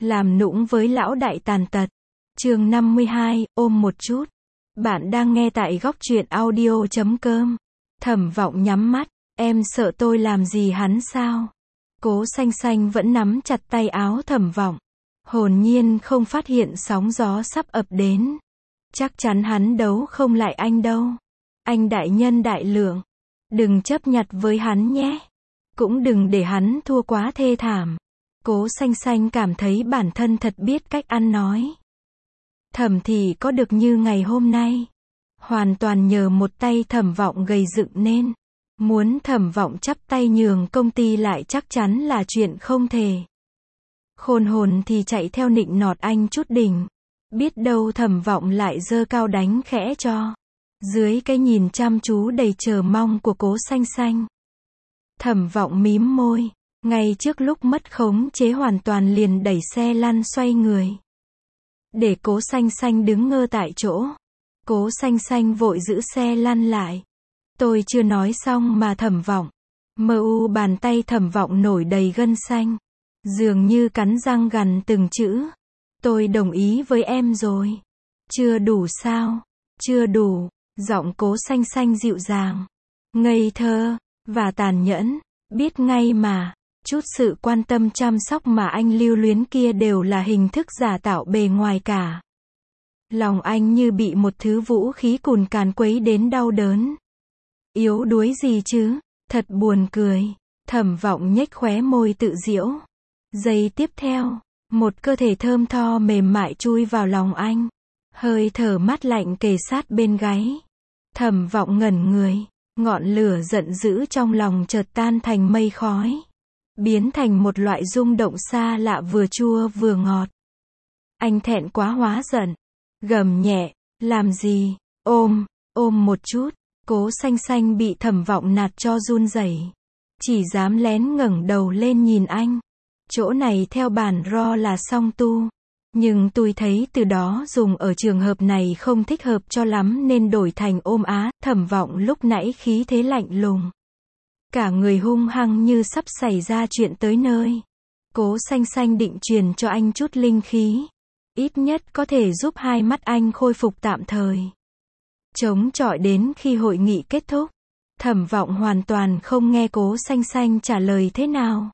Làm nũng với lão đại tàn tật. Chương 52, ôm một chút. Bạn đang nghe tại góc truyện audio.com. Thẩm Vọng nhắm mắt, em sợ tôi làm gì hắn sao? Cố Xanh Xanh vẫn nắm chặt tay áo Thẩm Vọng. Hồn nhiên không phát hiện sóng gió sắp ập đến. Chắc chắn hắn đấu không lại anh đâu. Anh đại nhân đại lượng. Đừng chấp nhặt với hắn nhé. Cũng đừng để hắn thua quá thê thảm. Cố Xanh Xanh cảm thấy bản thân thật biết cách ăn nói. Thẩm thì có được như ngày hôm nay. Hoàn toàn nhờ một tay Thẩm Vọng gầy dựng nên. Muốn Thẩm Vọng chắp tay nhường công ty lại chắc chắn là chuyện không thể. Khôn hồn thì chạy theo nịnh nọt anh chút đỉnh. Biết đâu Thẩm Vọng lại giơ cao đánh khẽ cho. Dưới cái nhìn chăm chú đầy chờ mong của Cố Xanh Xanh. Thẩm Vọng mím môi. Ngay trước lúc mất khống chế hoàn toàn liền đẩy xe lăn xoay người. Để Cố Xanh Xanh đứng ngơ tại chỗ. Cố Xanh Xanh vội giữ xe lăn lại. Tôi chưa nói xong mà Thẩm Vọng. Bàn tay Thẩm Vọng nổi đầy gân xanh. Dường như cắn răng gằn từng chữ. Tôi đồng ý với em rồi. Chưa đủ sao? Chưa đủ. Giọng Cố Xanh Xanh dịu dàng. Ngây thơ. Và tàn nhẫn. Biết ngay mà. Chút sự quan tâm chăm sóc mà anh lưu luyến kia đều là hình thức giả tạo bề ngoài cả. Lòng anh như bị một thứ vũ khí cùn càn quấy đến đau đớn. Yếu đuối gì chứ? Thật buồn cười. Thẩm Vọng nhếch khóe môi tự giễu. Giây tiếp theo, một cơ thể thơm tho mềm mại chui vào lòng anh. Hơi thở mát lạnh kề sát bên gáy. Thẩm Vọng ngẩn người. Ngọn lửa giận dữ trong lòng chợt tan thành mây khói. Biến thành một loại rung động xa lạ vừa chua vừa ngọt. Anh thẹn quá hóa giận. Gầm nhẹ, làm gì? Ôm một chút. Cố Xanh Xanh bị Thẩm Vọng nạt cho run rẩy. Chỉ dám lén ngẩng đầu lên nhìn anh. Chỗ này theo bản ro là song tu. Nhưng tôi thấy từ đó dùng ở trường hợp này không thích hợp cho lắm nên đổi thành ôm á. Thẩm Vọng lúc nãy khí thế lạnh lùng. Cả người hung hăng như sắp xảy ra chuyện tới nơi. Cố Xanh Xanh định truyền cho anh chút linh khí. Ít nhất có thể giúp hai mắt anh khôi phục tạm thời. Chống chọi đến khi hội nghị kết thúc. Thẩm Vọng hoàn toàn không nghe Cố Xanh Xanh trả lời thế nào.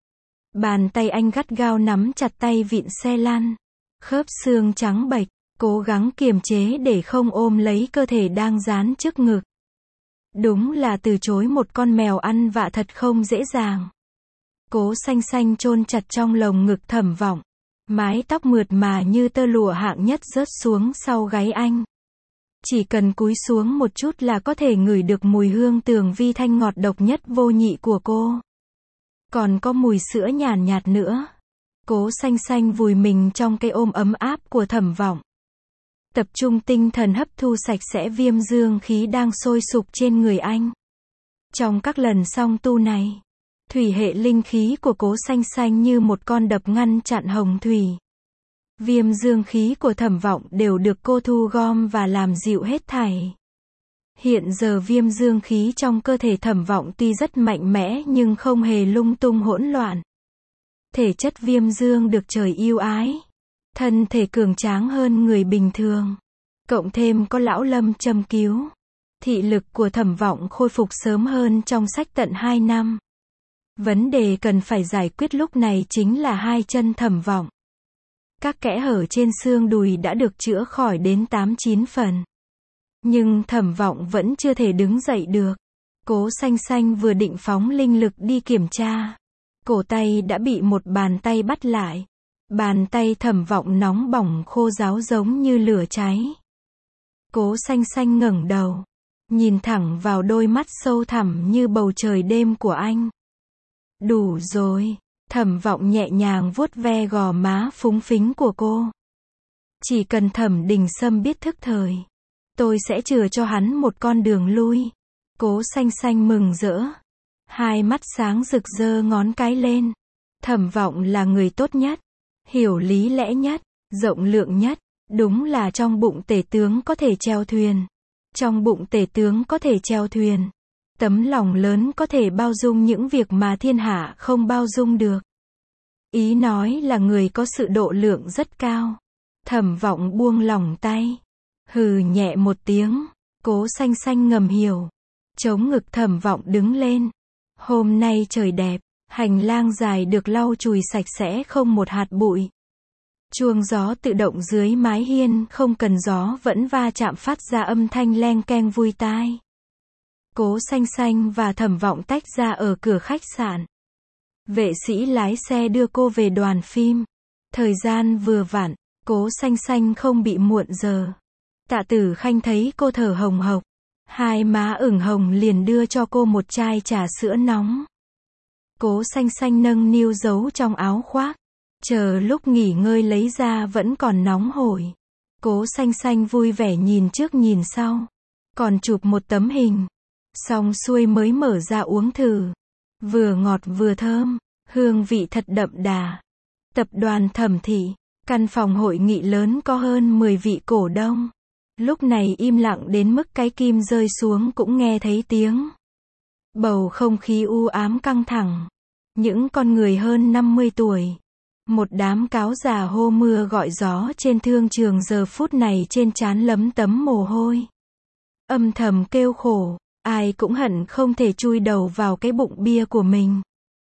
Bàn tay anh gắt gao nắm chặt tay vịn xe lăn. Khớp xương trắng bệch, cố gắng kiềm chế để không ôm lấy cơ thể đang dán trước ngực. Đúng là từ chối một con mèo ăn vạ thật không dễ dàng. Cố Xanh Xanh chôn chặt trong lồng ngực Thẩm Vọng. Mái tóc mượt mà như tơ lụa hạng nhất rớt xuống sau gáy anh. Chỉ cần cúi xuống một chút là có thể ngửi được mùi hương tường vi thanh ngọt độc nhất vô nhị của cô. Còn có mùi sữa nhàn nhạt nữa. Cố Xanh Xanh vùi mình trong cái ôm ấm áp của Thẩm Vọng. Tập trung tinh thần hấp thu sạch sẽ viêm dương khí đang sôi sục trên người anh. Trong các lần song tu này, thủy hệ linh khí của Cố Xanh Xanh như một con đập ngăn chặn hồng thủy. Viêm dương khí của Thẩm Vọng đều được cô thu gom và làm dịu hết thảy. Hiện giờ viêm dương khí trong cơ thể Thẩm Vọng tuy rất mạnh mẽ nhưng không hề lung tung hỗn loạn. Thể chất viêm dương được trời yêu ái. Thân thể cường tráng hơn người bình thường. Cộng thêm có lão Lâm châm cứu. Thị lực của Thẩm Vọng khôi phục sớm hơn trong sách tận 2 năm. Vấn đề cần phải giải quyết lúc này chính là hai chân Thẩm Vọng. Các kẽ hở trên xương đùi đã được chữa khỏi đến 8-9 phần. Nhưng Thẩm Vọng vẫn chưa thể đứng dậy được. Cố Xanh Xanh vừa định phóng linh lực đi kiểm tra. Cổ tay đã bị một bàn tay bắt lại. Bàn tay Thẩm Vọng nóng bỏng khô ráo giống như lửa cháy. Cố Xanh Xanh ngẩng đầu. Nhìn thẳng vào đôi mắt sâu thẳm như bầu trời đêm của anh. Đủ rồi. Thẩm Vọng nhẹ nhàng vuốt ve gò má phúng phính của cô. Chỉ cần Thẩm Đình Sâm biết thức thời. Tôi sẽ chừa cho hắn một con đường lui. Cố Xanh Xanh mừng rỡ. Hai mắt sáng rực giơ ngón cái lên. Thẩm Vọng là người tốt nhất. Hiểu lý lẽ nhất. Rộng lượng nhất. Đúng là trong bụng tể tướng có thể chèo thuyền. Trong bụng tể tướng có thể chèo thuyền. Tấm lòng lớn có thể bao dung những việc mà thiên hạ không bao dung được. Ý nói là người có sự độ lượng rất cao. Thẩm Vọng buông lỏng tay. Hừ nhẹ một tiếng. Cố Xanh Xanh ngầm hiểu. Chống ngực Thẩm Vọng đứng lên. Hôm nay trời đẹp. Hành lang dài được lau chùi sạch sẽ không một hạt bụi. Chuông gió tự động dưới mái hiên không cần gió vẫn va chạm phát ra âm thanh leng keng vui tai. Cố Xanh Xanh và Thẩm Vọng tách ra ở cửa khách sạn. Vệ sĩ lái xe đưa cô về đoàn phim. Thời gian vừa vặn, Cố Xanh Xanh không bị muộn giờ. Tạ Tử Khanh thấy cô thở hồng hộc, hai má ửng hồng liền đưa cho cô một chai trà sữa nóng. Cố Xanh Xanh nâng niu giấu trong áo khoác, chờ lúc nghỉ ngơi lấy ra vẫn còn nóng hổi. Cố Xanh Xanh vui vẻ nhìn trước nhìn sau, còn chụp một tấm hình. Xong xuôi mới mở ra uống thử. Vừa ngọt vừa thơm, hương vị thật đậm đà. Tập đoàn Thẩm thị, căn phòng hội nghị lớn có hơn 10 vị cổ đông. Lúc này im lặng đến mức cái kim rơi xuống cũng nghe thấy tiếng. Bầu không khí u ám căng thẳng. Những con người hơn 50 tuổi. Một đám cáo già hô mưa gọi gió trên thương trường giờ phút này trên trán lấm tấm mồ hôi. Âm thầm kêu khổ, ai cũng hận không thể chui đầu vào cái bụng bia của mình.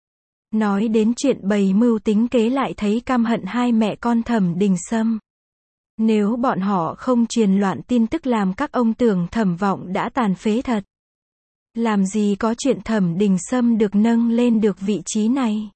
Nói đến chuyện bày mưu tính kế lại thấy căm hận hai mẹ con Thẩm Đình Sâm. Nếu bọn họ không truyền loạn tin tức làm các ông tưởng Thẩm Vọng đã tàn phế thật. Làm gì có chuyện Thẩm Đình Sâm được nâng lên được vị trí này.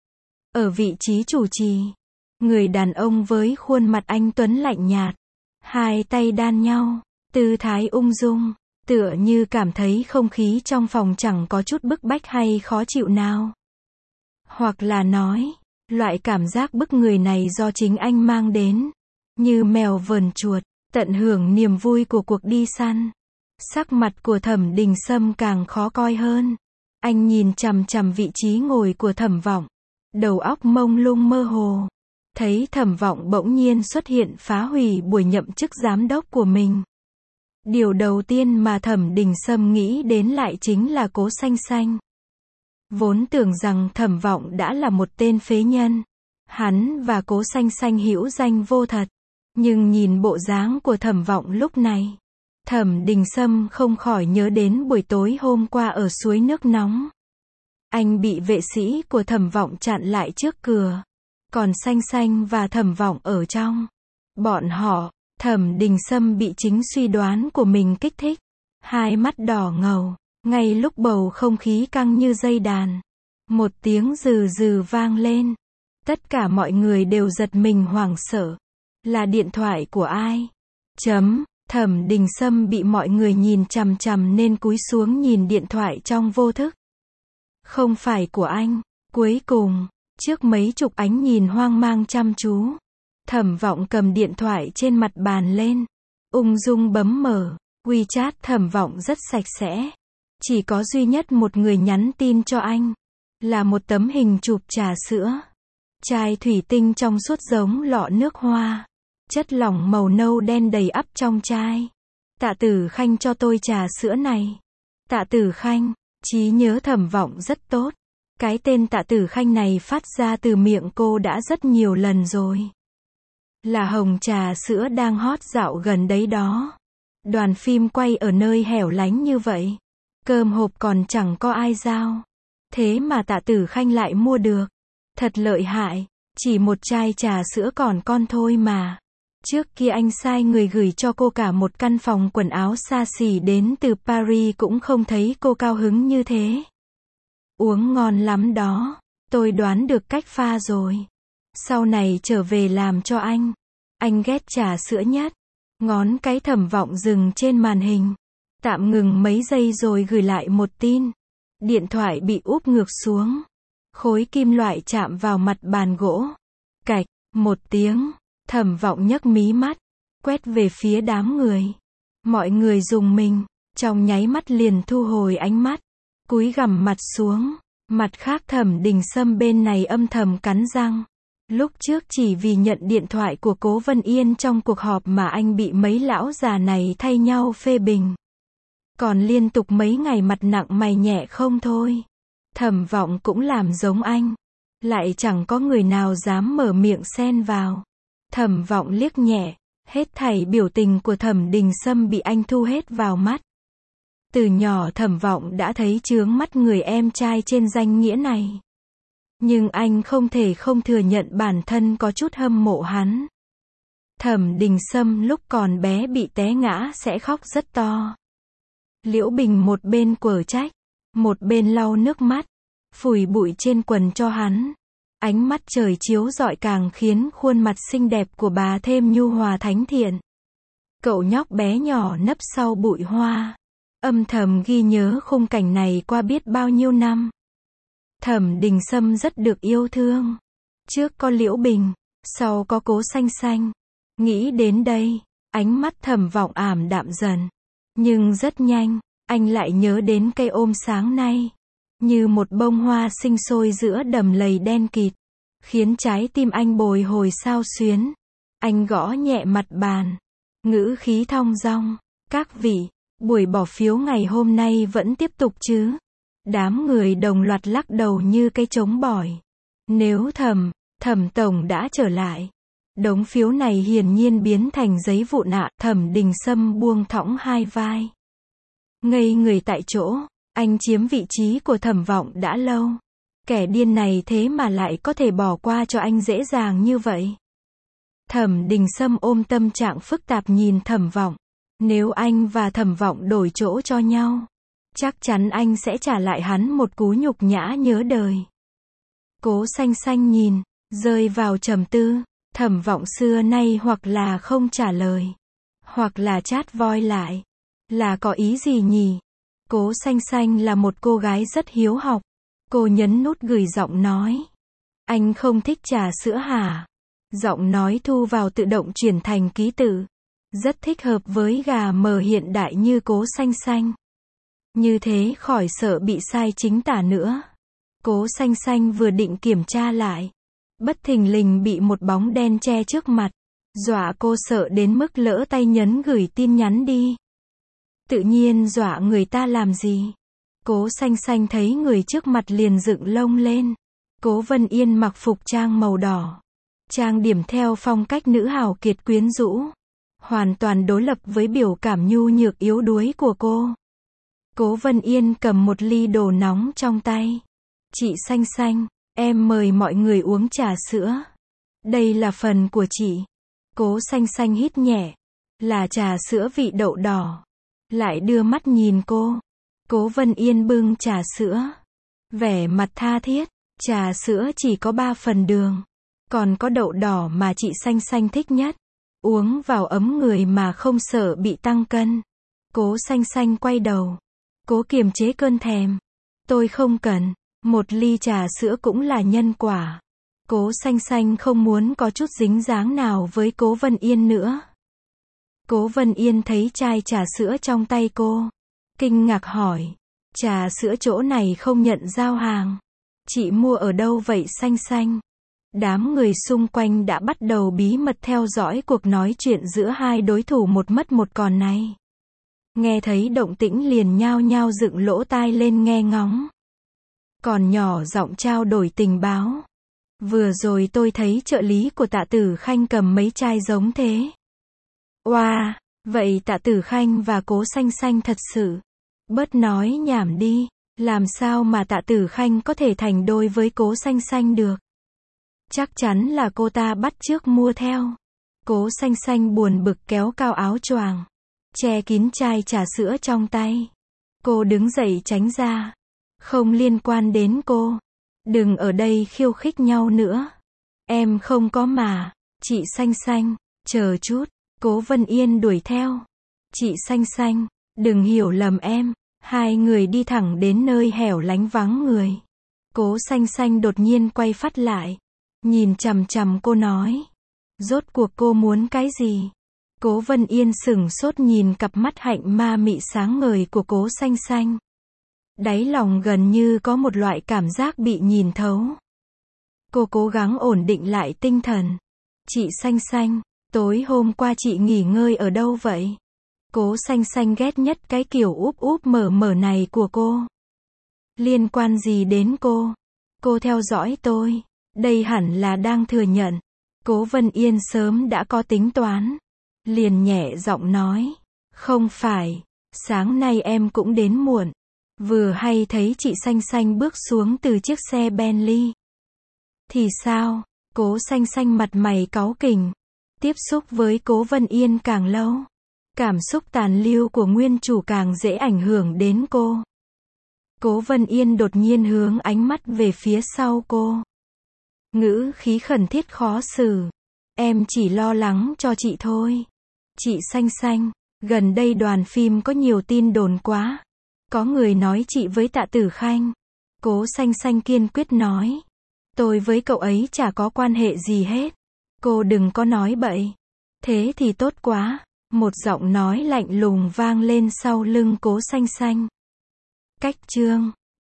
Ở vị trí chủ trì, người đàn ông với khuôn mặt anh tuấn lạnh nhạt, hai tay đan nhau, tư thái ung dung, tựa như cảm thấy không khí trong phòng chẳng có chút bức bách hay khó chịu nào. Hoặc là nói, loại cảm giác bức người này do chính anh mang đến, như mèo vờn chuột, tận hưởng niềm vui của cuộc đi săn. Sắc mặt của Thẩm Đình Sâm càng khó coi hơn. Anh nhìn chằm chằm vị trí ngồi của Thẩm Vọng, đầu óc mông lung mơ hồ. Thấy Thẩm Vọng bỗng nhiên xuất hiện phá hủy buổi nhậm chức giám đốc của mình. Điều đầu tiên mà Thẩm Đình Sâm nghĩ đến lại chính là Cố Xanh Xanh. Vốn tưởng rằng Thẩm Vọng đã là một tên phế nhân. Hắn và Cố Xanh Xanh hữu danh vô thật. Nhưng nhìn bộ dáng của Thẩm Vọng lúc này, Thẩm Đình Sâm không khỏi nhớ đến buổi tối hôm qua ở suối nước nóng. Anh bị vệ sĩ của Thẩm Vọng chặn lại trước cửa. Còn Xanh Xanh và Thẩm Vọng ở trong. Bọn họ, Thẩm Đình Sâm bị chính suy đoán của mình kích thích. Hai mắt đỏ ngầu. Ngay lúc bầu không khí căng như dây đàn. Một tiếng rừ rừ vang lên. Tất cả mọi người đều giật mình hoảng sợ. Là điện thoại của ai? Thẩm Đình Sâm bị mọi người nhìn chằm chằm nên cúi xuống nhìn điện thoại trong vô thức. Không phải của anh. Cuối cùng, trước mấy chục ánh nhìn hoang mang chăm chú, Thẩm Vọng cầm điện thoại trên mặt bàn lên, ung dung bấm mở. WeChat Thẩm Vọng rất sạch sẽ. Chỉ có duy nhất một người nhắn tin cho anh. Là một tấm hình chụp trà sữa. Chai thủy tinh trong suốt giống lọ nước hoa. Chất lỏng màu nâu đen đầy ắp trong chai. Tạ Tử Khanh cho tôi trà sữa này. Tạ Tử Khanh, trí nhớ Thẩm Vọng rất tốt. Cái tên Tạ Tử Khanh này phát ra từ miệng cô đã rất nhiều lần rồi. Là hồng trà sữa đang hot dạo gần đấy đó. Đoàn phim quay ở nơi hẻo lánh như vậy. Cơm hộp còn chẳng có ai giao. Thế mà Tạ Tử Khanh lại mua được. Thật lợi hại. Chỉ một chai trà sữa còn con thôi mà. Trước kia anh sai người gửi cho cô cả một căn phòng quần áo xa xỉ đến từ Paris cũng không thấy cô cao hứng như thế. Uống ngon lắm đó. Tôi đoán được cách pha rồi. Sau này trở về làm cho anh. Anh ghét trà sữa nhất. Ngón cái Thẩm Vọng dừng trên màn hình. Tạm ngừng mấy giây rồi gửi lại một tin. Điện thoại bị úp ngược xuống. Khối kim loại chạm vào mặt bàn gỗ. Cạch, một tiếng. Thẩm Vọng nhấc mí mắt. Quét về phía đám người. Mọi người rùng mình. Trong nháy mắt liền thu hồi ánh mắt. Cúi gằm mặt xuống. Mặt khác Thẩm Đình Sâm bên này âm thầm cắn răng. Lúc trước chỉ vì nhận điện thoại của Cố Vân Yên trong cuộc họp mà anh bị mấy lão già này thay nhau phê bình. Còn liên tục mấy ngày mặt nặng mày nhẹ không thôi. Thẩm Vọng cũng làm giống anh. lại chẳng có người nào dám mở miệng xen vào. Thẩm Vọng liếc nhẹ, hết thảy biểu tình của Thẩm Đình Sâm bị anh thu hết vào mắt. Từ nhỏ Thẩm Vọng đã thấy chướng mắt người em trai trên danh nghĩa này. Nhưng anh không thể không thừa nhận bản thân có chút hâm mộ hắn. Thẩm Đình Sâm lúc còn bé bị té ngã sẽ khóc rất to. Liễu Bình một bên quở trách, một bên lau nước mắt, phủi bụi trên quần cho hắn. Ánh mắt trời chiếu rọi càng khiến khuôn mặt xinh đẹp của bà thêm nhu hòa thánh thiện. Cậu nhóc bé nhỏ nấp sau bụi hoa, âm thầm ghi nhớ khung cảnh này qua biết bao nhiêu năm. Thẩm Đình Sâm rất được yêu thương. Trước có Liễu Bình, sau có Cố Xanh Xanh. Nghĩ đến đây, ánh mắt Thẩm Vọng ảm đạm dần. Nhưng rất nhanh, anh lại nhớ đến cây ôm sáng nay. Như một bông hoa sinh sôi giữa đầm lầy đen kịt, khiến trái tim anh bồi hồi xao xuyến. Anh gõ nhẹ mặt bàn, ngữ khí thong dong, "Các vị, buổi bỏ phiếu ngày hôm nay vẫn tiếp tục chứ?" Đám người đồng loạt lắc đầu như cây trống bỏi. Nếu Thẩm tổng đã trở lại, đống phiếu này hiển nhiên biến thành giấy vụn ạ. Thẩm Đình Sâm buông thõng hai vai, ngây người tại chỗ. Anh chiếm vị trí của Thẩm Vọng đã lâu. Kẻ điên này thế mà lại có thể bỏ qua cho anh dễ dàng như vậy. Thẩm Đình Sâm ôm tâm trạng phức tạp nhìn Thẩm Vọng. Nếu anh và Thẩm Vọng đổi chỗ cho nhau, chắc chắn anh sẽ trả lại hắn một cú nhục nhã nhớ đời. Cố Xanh Xanh nhìn, rơi vào trầm tư. Thẩm Vọng xưa nay hoặc là không trả lời, hoặc là chát voi lại. Là có ý gì nhỉ? Cố Xanh Xanh là một cô gái rất hiếu học. Cô nhấn nút gửi giọng nói. Anh không thích trà sữa hả? Giọng nói thu vào tự động chuyển thành ký tự. Rất thích hợp với gà mờ hiện đại như Cố Xanh Xanh. Như thế khỏi sợ bị sai chính tả nữa. Cố Xanh Xanh vừa định kiểm tra lại, bất thình lình bị một bóng đen che trước mặt. Dọa cô sợ đến mức lỡ tay nhấn gửi tin nhắn đi. Tự nhiên dọa người ta làm gì? Cố Xanh Xanh thấy người trước mặt liền dựng lông lên. Cố Vân Yên mặc phục trang màu đỏ, trang điểm theo phong cách nữ hào kiệt quyến rũ, hoàn toàn đối lập với biểu cảm nhu nhược yếu đuối của cô. Cố Vân Yên cầm một ly đồ nóng trong tay. "Chị Xanh Xanh, em mời mọi người uống trà sữa. Đây là phần của chị." Cố Xanh Xanh hít nhẹ. Là trà sữa vị đậu đỏ. Lại đưa mắt nhìn cô. Cố Vân Yên bưng trà sữa, vẻ mặt tha thiết. "Trà sữa chỉ có 3 phần đường. Còn có đậu đỏ mà chị Xanh Xanh thích nhất. Uống vào ấm người mà không sợ bị tăng cân." Cố Xanh Xanh quay đầu, cố kiềm chế cơn thèm. "Tôi không cần. Một ly trà sữa cũng là nhân quả." Cố Xanh Xanh không muốn có chút dính dáng nào với Cố Vân Yên nữa. Cố Vân Yên thấy chai trà sữa trong tay cô, kinh ngạc hỏi. "Trà sữa chỗ này không nhận giao hàng. Chị mua ở đâu vậy Xanh Xanh?" Đám người xung quanh đã bắt đầu bí mật theo dõi cuộc nói chuyện giữa hai đối thủ một mất một còn này. Nghe thấy động tĩnh liền nhao nhao dựng lỗ tai lên nghe ngóng. Còn nhỏ giọng trao đổi tình báo. "Vừa rồi tôi thấy trợ lý của Tạ Tử Khanh cầm mấy chai giống thế." "Oa, vậy Tạ Tử Khanh và Cố Xanh Xanh thật sự..." "Bớt nói nhảm đi, làm sao mà Tạ Tử Khanh có thể thành đôi với Cố Xanh Xanh được? Chắc chắn là cô ta bắt chước mua theo." Cố Xanh Xanh buồn bực kéo cao áo choàng, che kín chai trà sữa trong tay. Cô đứng dậy tránh ra. "Không liên quan đến cô. Đừng ở đây khiêu khích nhau nữa. Em không có mà." "Chị Xanh Xanh, chờ chút." Cố Vân Yên đuổi theo. "Chị Xanh Xanh, đừng hiểu lầm em." Hai người đi thẳng đến nơi hẻo lánh vắng người. Cố Xanh Xanh đột nhiên quay phát lại, nhìn chằm chằm cô nói. "Rốt cuộc cô muốn cái gì?" Cố Vân Yên sửng sốt nhìn cặp mắt hạnh ma mị sáng ngời của Cố Xanh Xanh. Đáy lòng gần như có một loại cảm giác bị nhìn thấu. Cô cố gắng ổn định lại tinh thần. "Chị Xanh Xanh, tối hôm qua chị nghỉ ngơi ở đâu vậy?" Cố Xanh Xanh ghét nhất cái kiểu úp úp mở mở này của cô. "Liên quan gì đến cô? Cô theo dõi tôi." Đây hẳn là đang thừa nhận. Cố Vân Yên sớm đã có tính toán. Liền nhẹ giọng nói. Không phải, sáng nay em cũng đến muộn. Vừa hay thấy chị Xanh Xanh bước xuống từ chiếc xe Bentley. Thì sao? Cố Xanh Xanh mặt mày cáu kỉnh. Tiếp xúc với Cố Vân Yên càng lâu, cảm xúc tàn lưu của nguyên chủ càng dễ ảnh hưởng đến cô. Cố Vân Yên đột nhiên hướng ánh mắt về phía sau cô. Ngữ khí khẩn thiết khó xử. Em chỉ lo lắng cho chị thôi. Chị Xanh Xanh, gần đây đoàn phim có nhiều tin đồn quá. Có người nói chị với Tạ Tử Khanh. Cố Xanh Xanh kiên quyết nói. Tôi với cậu ấy chả có quan hệ gì hết. Cô đừng có nói bậy. Thế thì tốt quá. Một giọng nói lạnh lùng vang lên sau lưng Cố Xanh Xanh. Cách chương